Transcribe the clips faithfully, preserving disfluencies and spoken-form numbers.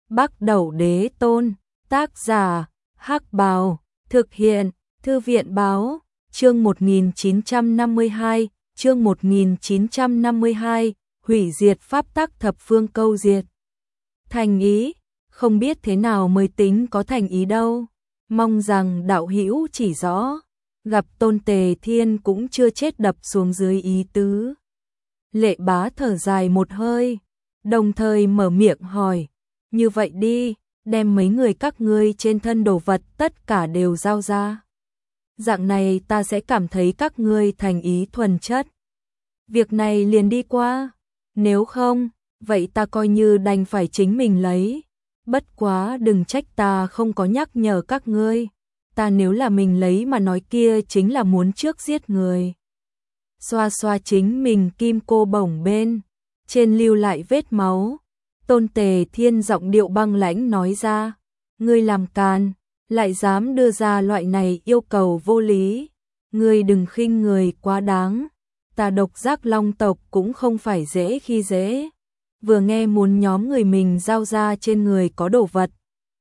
Bắc Đẩu Đế Tôn, tác giả, Hắc Bào, thực hiện, Thư viện báo, chương một nghìn chín trăm năm mươi hai, chương một nghìn chín trăm năm mươi hai, hủy diệt pháp tắc thập phương câu diệt. Thành ý, không biết thế nào mới tính có thành ý đâu, mong rằng đạo hữu chỉ rõ, gặp Tôn Tề Thiên cũng chưa chết đập xuống dưới ý tứ. Lệ Bá thở dài một hơi, đồng thời mở miệng hỏi, như vậy đi, đem mấy người các ngươi trên thân đồ vật tất cả đều giao ra. Dạng này ta sẽ cảm thấy các ngươi thành ý thuần chất. Việc này liền đi qua, nếu không, vậy ta coi như đành phải chính mình lấy. Bất quá đừng trách ta không có nhắc nhở các ngươi, ta nếu là mình lấy mà nói kia chính là muốn trước giết người. Xoa xoa chính mình kim cô bổng bên, trên lưu lại vết máu. Tôn Tề Thiên giọng điệu băng lãnh nói ra, ngươi làm càn, lại dám đưa ra loại này yêu cầu vô lý, ngươi đừng khinh người quá đáng, ta Độc Giác Long tộc cũng không phải dễ khi dễ. Vừa nghe muốn nhóm người mình giao ra trên người có đồ vật.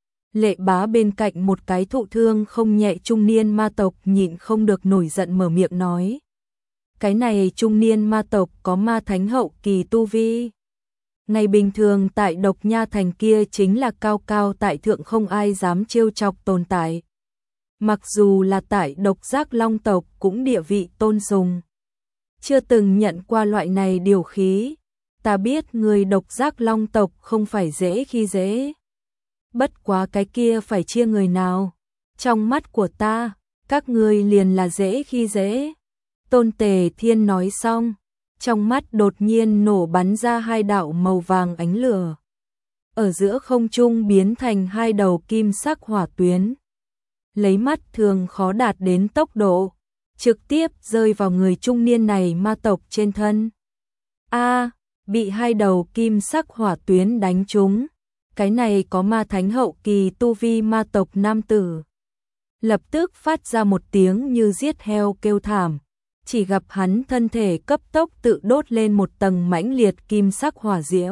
Lệ Bá bên cạnh một cái thụ thương không nhẹ trung niên ma tộc nhịn không được nổi giận mở miệng nói. Cái này trung niên ma tộc có ma thánh hậu kỳ tu vi. Ngày bình thường tại Độc Nha Thành kia chính là cao cao tại thượng không ai dám trêu chọc tồn tại. Mặc dù là tại Độc Giác Long tộc cũng địa vị tôn sùng. Chưa từng nhận qua loại này điều khí. Ta biết người Độc Giác Long tộc không phải dễ khi dễ. Bất quá cái kia phải chia người nào. Trong mắt của ta, các ngươi liền là dễ khi dễ. Tôn Tề Thiên nói xong, trong mắt đột nhiên nổ bắn ra hai đạo màu vàng ánh lửa. Ở giữa không trung biến thành hai đầu kim sắc hỏa tuyến. Lấy mắt thường khó đạt đến tốc độ, trực tiếp rơi vào người trung niên này ma tộc trên thân. A, bị hai đầu kim sắc hỏa tuyến đánh trúng. Cái này có ma thánh hậu kỳ tu vi ma tộc nam tử. Lập tức phát ra một tiếng như giết heo kêu thảm. Chỉ gặp hắn thân thể cấp tốc tự đốt lên một tầng mãnh liệt kim sắc hỏa diễm.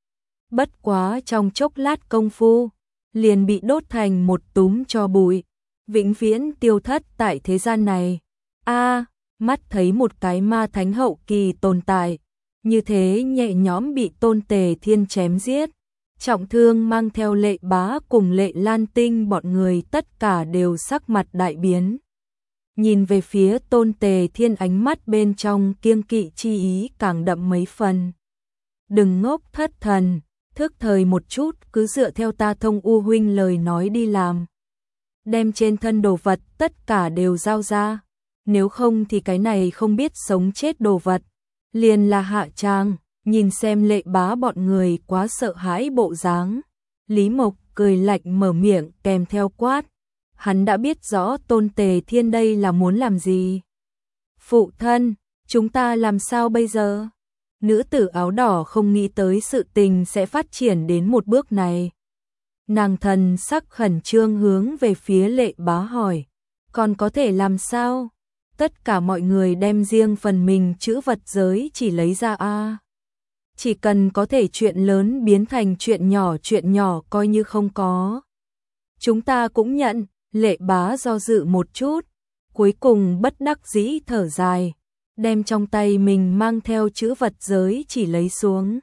Bất quá trong chốc lát công phu, liền bị đốt thành một túm tro bụi, vĩnh viễn tiêu thất tại thế gian này. A, mắt thấy một cái ma thánh hậu kỳ tồn tại, như thế nhẹ nhõm bị Tôn Tề Thiên chém giết. Trọng thương mang theo Lệ Bá cùng Lệ Lan Tinh bọn người tất cả đều sắc mặt đại biến. Nhìn về phía Tôn Tề Thiên ánh mắt bên trong kiêng kỵ chi ý càng đậm mấy phần. Đừng ngốc thất thần, thức thời một chút, cứ dựa theo ta Thông U huynh lời nói đi làm. Đem trên thân đồ vật tất cả đều giao ra, nếu không thì cái này không biết sống chết đồ vật, liền là hạ trang. Nhìn xem Lệ Bá bọn người quá sợ hãi bộ dáng, Lý Mộc cười lạnh mở miệng kèm theo quát. Hắn đã biết rõ Tôn Tề Thiên đây là muốn làm gì. Phụ thân, chúng ta làm sao bây giờ? Nữ tử áo đỏ không nghĩ tới sự tình sẽ phát triển đến một bước này. Nàng thần sắc khẩn trương hướng về phía Lệ Bá hỏi. Còn có thể làm sao? Tất cả mọi người đem riêng phần mình chữ vật giới chỉ lấy ra a. Chỉ cần có thể chuyện lớn biến thành chuyện nhỏ, chuyện nhỏ coi như không có. Chúng ta cũng nhận. Lệ Bá do dự một chút, cuối cùng bất đắc dĩ thở dài, đem trong tay mình mang theo chữ vật giới chỉ lấy xuống.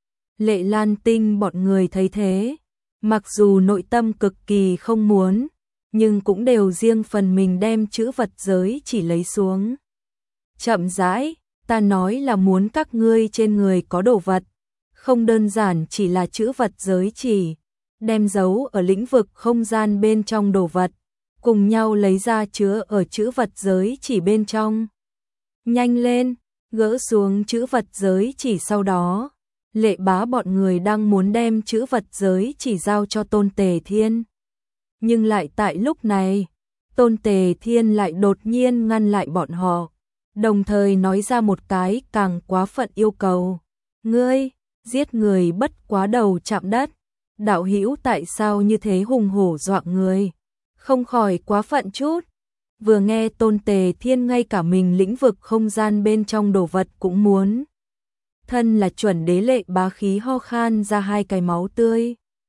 Lệ Lan Tinh bọn người thấy thế, mặc dù nội tâm cực kỳ không muốn, nhưng cũng đều riêng phần mình đem chữ vật giới chỉ lấy xuống. Chậm rãi, ta nói là muốn các ngươi trên người có đồ vật, không đơn giản chỉ là chữ vật giới chỉ, đem giấu ở lĩnh vực không gian bên trong đồ vật. Cùng nhau lấy ra chứa ở chữ vật giới chỉ bên trong. Nhanh lên, gỡ xuống chữ vật giới chỉ sau đó. Lệ Bá bọn người đang muốn đem chữ vật giới chỉ giao cho Tôn Tề Thiên. Nhưng lại tại lúc này, Tôn Tề Thiên lại đột nhiên ngăn lại bọn họ. Đồng thời nói ra một cái càng quá phận yêu cầu. Ngươi, giết người bất quá đầu chạm đất. Đạo hữu tại sao như thế hùng hổ dọa người? Không khỏi quá phận chút. Vừa nghe Tôn Tề Thiên ngay cả mình lĩnh vực không gian bên trong đồ vật cũng muốn. Thân là chuẩn đế Lệ Bá khí ho khan ra hai cái máu tươi.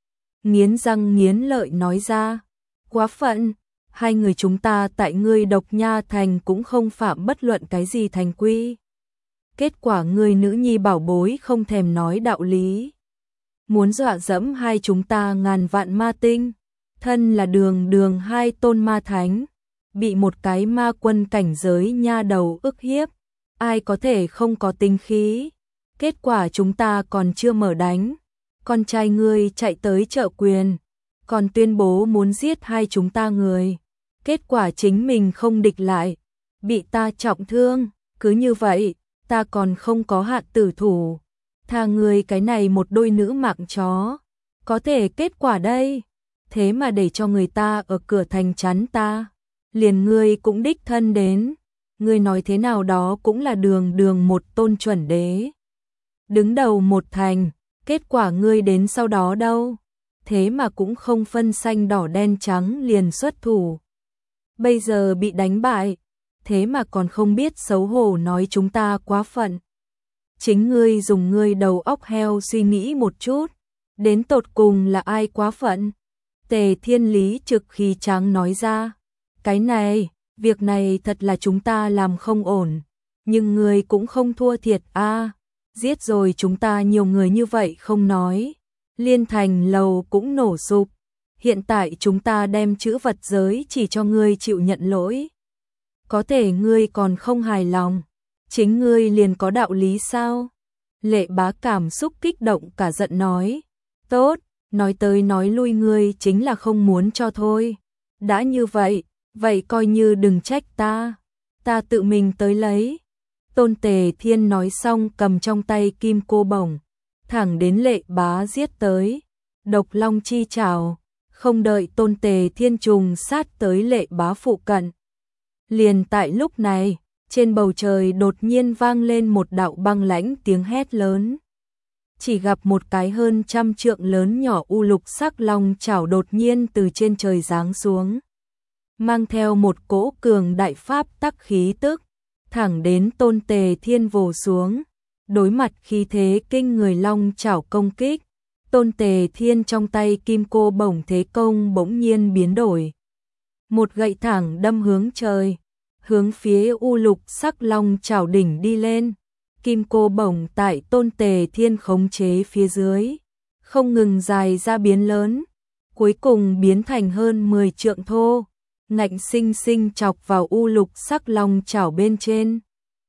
nghiến răng nghiến lợi nói ra. Quá phận, hai người chúng ta tại ngươi Độc Nha Thành cũng không phạm bất luận cái gì thành quy. Kết quả ngươi nữ nhi bảo bối không thèm nói đạo lý. Muốn dọa dẫm hai chúng ta ngàn vạn ma tinh, thân là đường đường hai tôn ma thánh, bị một cái ma quân cảnh giới nha đầu ức hiếp, ai có thể không có tinh khí. Kết quả chúng ta còn chưa mở đánh, con trai ngươi chạy tới trợ quyền, còn tuyên bố muốn giết hai chúng ta người. Kết quả chính mình không địch lại, bị ta trọng thương, cứ như vậy, ta còn không có hạn tử thủ. Tha ngươi cái này một đôi nữ mạng chó, có thể kết quả đây, thế mà để cho người ta ở cửa thành chắn ta, liền ngươi cũng đích thân đến, ngươi nói thế nào đó cũng là đường đường một tôn chuẩn đế. Đứng đầu một thành, kết quả ngươi đến sau đó đâu, thế mà cũng không phân xanh đỏ đen trắng liền xuất thủ. Bây giờ bị đánh bại, thế mà còn không biết xấu hổ nói chúng ta quá phận. Chính ngươi dùng ngươi đầu óc heo suy nghĩ một chút, đến tột cùng là ai quá phận? Tề Thiên Lý trực khí tráng nói ra, cái này, việc này thật là chúng ta làm không ổn, nhưng ngươi cũng không thua thiệt a, à, giết rồi chúng ta nhiều người như vậy không nói, Liên Thành lầu cũng nổ sụp, hiện tại chúng ta đem chữ vật giới chỉ cho ngươi chịu nhận lỗi. Có thể ngươi còn không hài lòng, chính ngươi liền có đạo lý sao? Lệ Bá cảm xúc kích động cả giận nói, tốt, nói tới nói lui ngươi chính là không muốn cho thôi. Đã như vậy, vậy coi như đừng trách ta, ta tự mình tới lấy. Tôn Tề Thiên nói xong cầm trong tay kim cô bổng, thẳng đến Lệ Bá giết tới. Độc Long chi trảo, không đợi Tôn Tề Thiên trùng sát tới Lệ Bá phụ cận. Liền tại lúc này, trên bầu trời đột nhiên vang lên một đạo băng lãnh tiếng hét lớn. Chỉ gặp một cái hơn trăm trượng lớn nhỏ u lục sắc long chảo đột nhiên từ trên trời giáng xuống, mang theo một cỗ cường đại pháp tắc khí tức, thẳng đến Tôn Tề Thiên vồ xuống. Đối mặt khí thế kinh người long chảo công kích, Tôn Tề Thiên trong tay kim cô bổng thế công bỗng nhiên biến đổi. Một gậy thẳng đâm hướng trời, hướng phía u lục sắc long chảo đỉnh đi lên. Kim cô bổng tại Tôn Tề Thiên khống chế phía dưới, không ngừng dài ra biến lớn, cuối cùng biến thành hơn mười trượng thô, ngạnh sinh sinh chọc vào u lục sắc long chảo bên trên.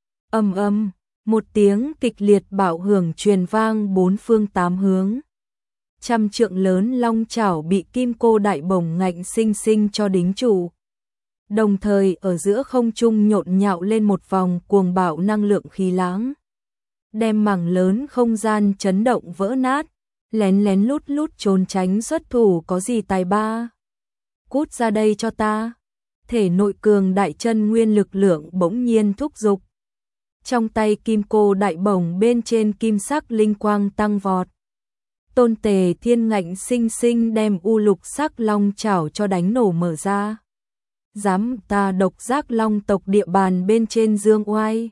Ầm ầm, một tiếng kịch liệt bạo hưởng truyền vang bốn phương tám hướng. Trăm trượng lớn long chảo bị kim cô đại bổng ngạnh sinh sinh cho đính trụ. Đồng thời ở giữa không trung nhộn nhạo lên một vòng cuồng bạo năng lượng khí lãng, đem mảng lớn không gian chấn động vỡ nát, lén lén lút lút trốn tránh xuất thủ có gì tài ba. Cút ra đây cho ta. Thể nội cường đại chân nguyên lực lượng bỗng nhiên thúc giục. Trong tay kim cô đại bổng bên trên kim sắc linh quang tăng vọt. Tôn Tề Thiên ngạnh sinh sinh đem u lục sắc long chảo cho đánh nổ mở ra. Dám ta Độc Giác Long tộc địa bàn bên trên dương oai.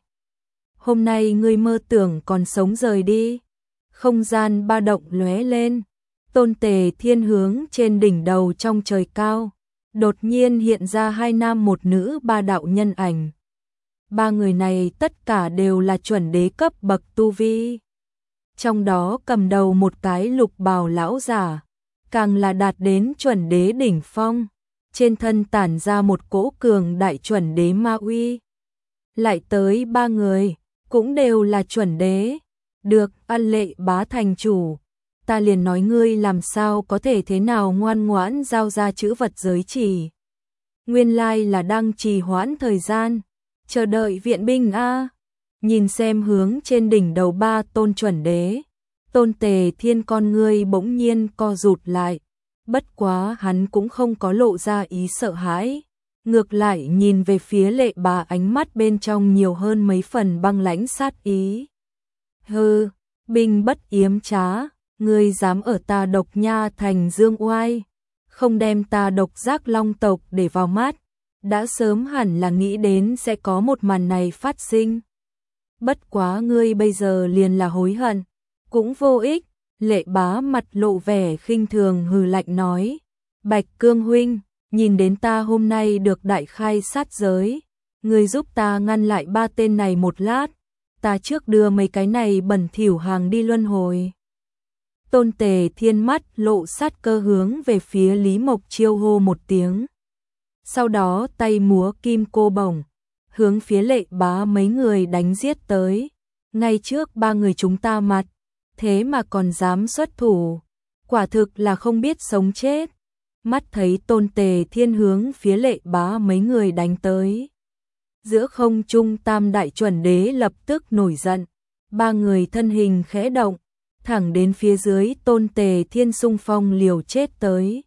Hôm nay ngươi mơ tưởng còn sống rời đi. Không gian ba động lóe lên. Tôn Tề Thiên hướng trên đỉnh đầu trong trời cao, đột nhiên hiện ra hai nam một nữ ba đạo nhân ảnh. Ba người này tất cả đều là chuẩn đế cấp bậc tu vi. Trong đó cầm đầu một cái lục bào lão giả, càng là đạt đến chuẩn đế đỉnh phong, trên thân tản ra một cỗ cường đại chuẩn đế ma uy. Lại tới ba người, cũng đều là chuẩn đế. Được, ăn Lệ Bá thành chủ, ta liền nói ngươi làm sao có thể thế nào ngoan ngoãn giao ra chữ vật giới chỉ. Nguyên lai là đang trì hoãn thời gian, chờ đợi viện binh a. Nhìn xem hướng trên đỉnh đầu ba tôn chuẩn đế, Tôn Tề Thiên con ngươi bỗng nhiên co rụt lại, bất quá hắn cũng không có lộ ra ý sợ hãi, ngược lại nhìn về phía Lệ Bá ánh mắt bên trong nhiều hơn mấy phần băng lãnh sát ý. Hừ, binh bất yếm trá, ngươi dám ở ta Độc Nha thành dương oai, không đem ta Độc Giác Long tộc để vào mắt, đã sớm hẳn là nghĩ đến sẽ có một màn này phát sinh. Bất quá ngươi bây giờ liền là hối hận, cũng vô ích, Lệ Bá mặt lộ vẻ khinh thường hừ lạnh nói, Bạch Cương huynh, nhìn đến ta hôm nay được đại khai sát giới, người giúp ta ngăn lại ba tên này một lát, ta trước đưa mấy cái này bẩn thỉu hàng đi luân hồi. Tôn Tề Thiên mắt lộ sát cơ hướng về phía Lý Mộc chiêu hô một tiếng. Sau đó tay múa kim cô bổng, hướng phía Lệ Bá mấy người đánh giết tới. Ngay trước ba người chúng ta mặt, thế mà còn dám xuất thủ, quả thực là không biết sống chết. Mắt thấy Tôn Tề Thiên hướng phía Lệ Bá mấy người đánh tới. Giữa không trung Tam Đại Chuẩn Đế lập tức nổi giận, ba người thân hình khẽ động, thẳng đến phía dưới Tôn Tề Thiên xung phong liều chết tới.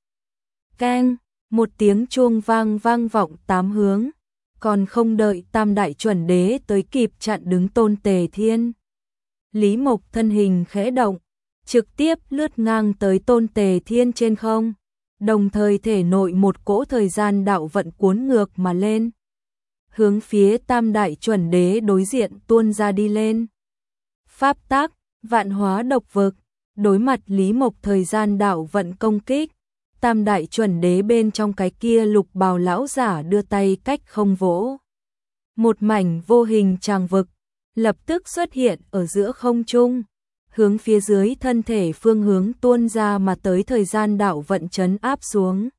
Keng, một tiếng chuông vang vang vọng tám hướng, còn không đợi Tam Đại Chuẩn Đế tới kịp chặn đứng Tôn Tề Thiên. Lý Mộc thân hình khẽ động, trực tiếp lướt ngang tới Tôn Tề Thiên trên không, đồng thời thể nội một cỗ thời gian đạo vận cuốn ngược mà lên, hướng phía Tam Đại Chuẩn Đế đối diện tuôn ra đi lên. Pháp tác, vạn hóa độc vực, đối mặt Lý Mộc thời gian đạo vận công kích, Tam Đại Chuẩn Đế bên trong cái kia lục bào lão giả đưa tay cách không vỗ. Một mảnh vô hình tràng vực, lập tức xuất hiện ở giữa không trung, hướng phía dưới thân thể phương hướng tuôn ra mà tới thời gian đạo vận trấn áp xuống.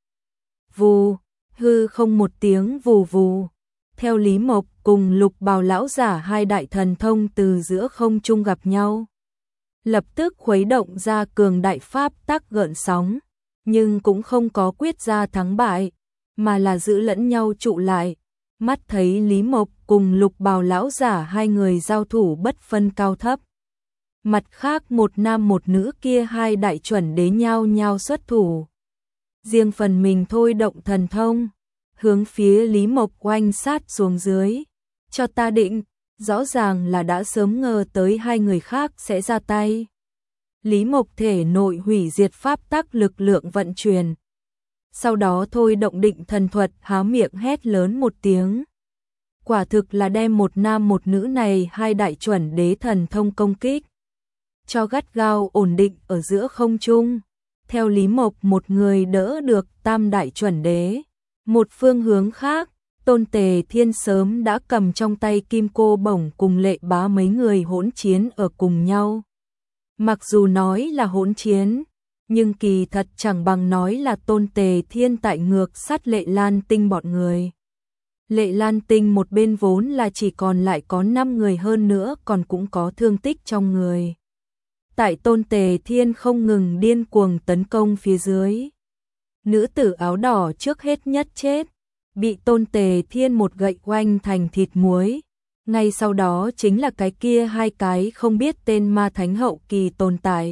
Vù, hư không một tiếng vù vù. Theo Lý Mộc cùng lục bào lão giả hai đại thần thông từ giữa không trung gặp nhau, lập tức khuấy động ra cường đại pháp tắc gợn sóng, nhưng cũng không có quyết ra thắng bại, mà là giữ lẫn nhau trụ lại. Mắt thấy Lý Mộc cùng lục bào lão giả hai người giao thủ bất phân cao thấp. Mặt khác một nam một nữ kia hai đại chuẩn đế nhau nhau xuất thủ. Riêng phần mình thôi động thần thông, hướng phía Lý Mộc oanh sát xuống dưới. Cho ta định, rõ ràng là đã sớm ngờ tới hai người khác sẽ ra tay. Lý Mộc thể nội hủy diệt pháp tắc lực lượng vận chuyển. Sau đó thôi động định thần thuật há miệng hét lớn một tiếng. Quả thực là đem một nam một nữ này hai đại chuẩn đế thần thông công kích, cho gắt gao ổn định ở giữa không trung. Theo Lý Mộc một người đỡ được Tam Đại Chuẩn Đế. Một phương hướng khác, Tôn Tề Thiên sớm đã cầm trong tay kim cô bổng cùng Lệ Bá mấy người hỗn chiến ở cùng nhau. Mặc dù nói là hỗn chiến, nhưng kỳ thật chẳng bằng nói là Tôn Tề Thiên tại ngược sát Lệ Lan Tinh bọn người. Lệ Lan Tinh một bên vốn là chỉ còn lại có năm người, hơn nữa còn cũng có thương tích trong người. Tại Tôn Tề Thiên không ngừng điên cuồng tấn công phía dưới, nữ tử áo đỏ trước hết nhất chết, bị Tôn Tề Thiên một gậy oanh thành thịt muối. Ngay sau đó chính là cái kia hai cái không biết tên ma thánh hậu kỳ tồn tại.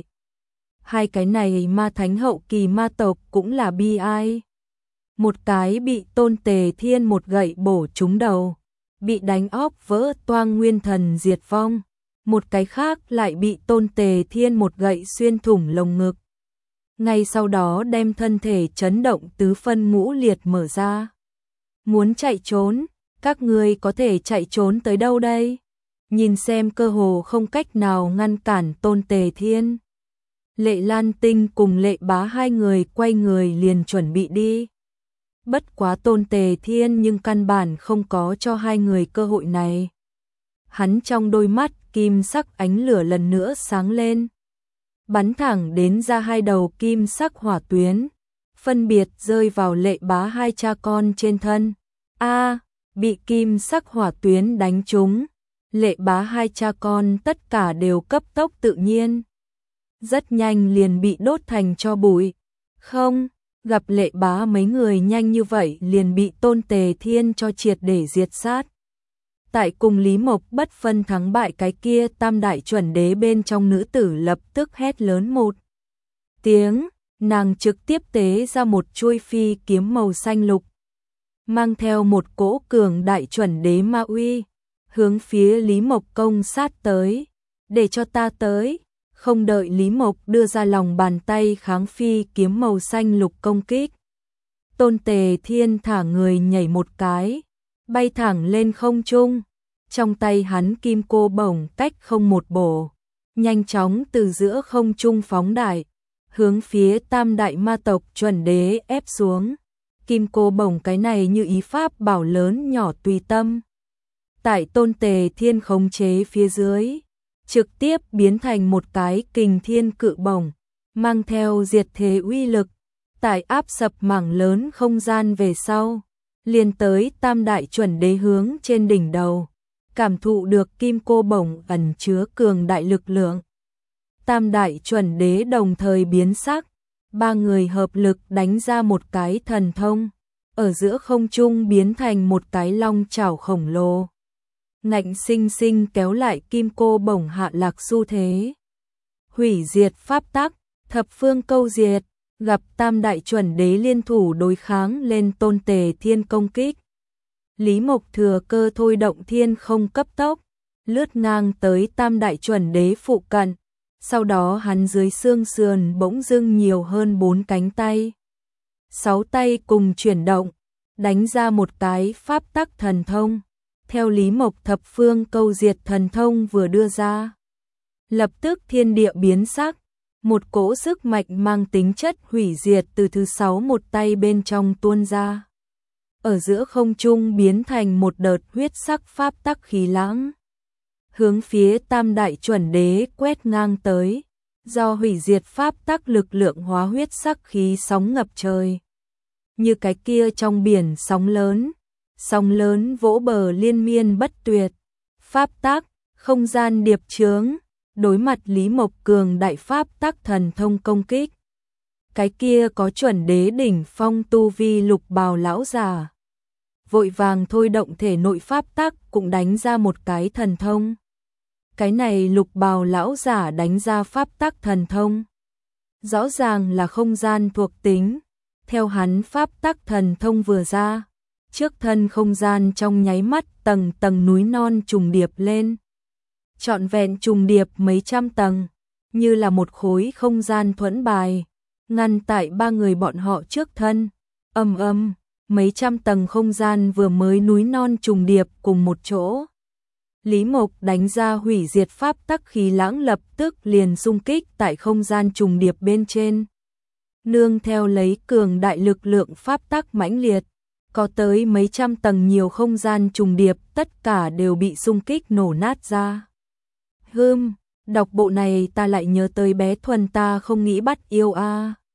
Hai cái này ma thánh hậu kỳ ma tộc cũng là bi ai. Một cái bị Tôn Tề Thiên một gậy bổ trúng đầu, bị đánh óc vỡ toang nguyên thần diệt vong. Một cái khác lại bị Tôn Tề Thiên một gậy xuyên thủng lồng ngực. Ngay sau đó đem thân thể chấn động tứ phân ngũ liệt mở ra. Muốn chạy trốn, các ngươi có thể chạy trốn tới đâu đây? Nhìn xem cơ hồ không cách nào ngăn cản Tôn Tề Thiên. Lệ Lan Tinh cùng Lệ Bá hai người quay người liền chuẩn bị đi. Bất quá Tôn Tề Thiên nhưng căn bản không có cho hai người cơ hội này. Hắn trong đôi mắt kim sắc ánh lửa lần nữa sáng lên, bắn thẳng đến ra hai đầu kim sắc hỏa tuyến, phân biệt rơi vào Lệ Bá hai cha con trên thân. A, bị kim sắc hỏa tuyến đánh trúng, Lệ Bá hai cha con tất cả đều cấp tốc tự nhiên, rất nhanh liền bị đốt thành tro bụi. Không, gặp Lệ Bá mấy người nhanh như vậy liền bị Tôn Tề Thiên cho triệt để diệt sát. Tại cùng Lý Mộc bất phân thắng bại cái kia Tam Đại Chuẩn Đế bên trong, nữ tử lập tức hét lớn một tiếng, nàng trực tiếp tế ra một chuôi phi kiếm màu xanh lục, mang theo một cỗ cường đại chuẩn đế ma uy, hướng phía Lý Mộc công sát tới. Để cho ta tới. Không đợi Lý Mộc đưa ra lòng bàn tay kháng phi kiếm màu xanh lục công kích, Tôn Tề Thiên thả người nhảy một cái, bay thẳng lên không trung. Trong tay hắn kim cô bổng cách không một bổ, nhanh chóng từ giữa không trung phóng đại, hướng phía tam đại ma tộc chuẩn đế ép xuống. Kim cô bổng cái này như ý pháp bảo lớn nhỏ tùy tâm. Tại Tôn Tề Thiên khống chế phía dưới, trực tiếp biến thành một cái kình thiên cự bổng, mang theo diệt thế uy lực, tại áp sập mảng lớn không gian về sau, liền tới tam đại chuẩn đế hướng trên đỉnh đầu, cảm thụ được kim cô bổng ẩn chứa cường đại lực lượng. Tam đại chuẩn đế đồng thời biến sắc, ba người hợp lực đánh ra một cái thần thông, ở giữa không trung biến thành một cái long chảo khổng lồ, ngạnh sinh sinh kéo lại kim cô bổng hạ lạc xu thế. Hủy diệt pháp tắc, thập phương câu diệt, gặp tam đại chuẩn đế liên thủ đối kháng lên Tôn Tề Thiên công kích. Lý Mộc thừa cơ thôi động thiên không cấp tốc, lướt ngang tới tam đại chuẩn đế phụ cận, sau đó hắn dưới xương sườn bỗng dưng nhiều hơn bốn cánh tay. Sáu tay cùng chuyển động, đánh ra một cái pháp tắc thần thông. Theo Lý Mộc thập phương câu diệt thần thông vừa đưa ra, lập tức thiên địa biến sắc, một cỗ sức mạnh mang tính chất hủy diệt từ thứ sáu một tay bên trong tuôn ra. Ở giữa không trung biến thành một đợt huyết sắc pháp tắc khí lãng, hướng phía tam đại chuẩn đế quét ngang tới, do hủy diệt pháp tắc lực lượng hóa huyết sắc khí sóng ngập trời. Như cái kia trong biển sóng lớn, sóng lớn vỗ bờ liên miên bất tuyệt, pháp tắc, không gian điệp chướng, đối mặt Lý Mộc cường đại pháp tắc thần thông công kích. Cái kia có chuẩn đế đỉnh phong tu vi lục bào lão già, vội vàng thôi động thể nội pháp tắc cũng đánh ra một cái thần thông. Cái này lục bào lão giả đánh ra pháp tắc thần thông, rõ ràng là không gian thuộc tính. Theo hắn pháp tắc thần thông vừa ra, trước thân không gian trong nháy mắt tầng tầng núi non trùng điệp lên. Trọn vẹn trùng điệp mấy trăm tầng, như là một khối không gian thuẫn bài, ngăn tại ba người bọn họ trước thân. Âm âm, mấy trăm tầng không gian vừa mới núi non trùng điệp cùng một chỗ. Lý Mộc đánh ra hủy diệt pháp tắc khí lãng lập tức liền xung kích tại không gian trùng điệp bên trên. Nương theo lấy cường đại lực lượng pháp tắc mãnh liệt, có tới mấy trăm tầng nhiều không gian trùng điệp tất cả đều bị xung kích nổ nát ra. Hừm, đọc bộ này ta lại nhớ tới bé Thuần ta không nghĩ bắt yêu a. À.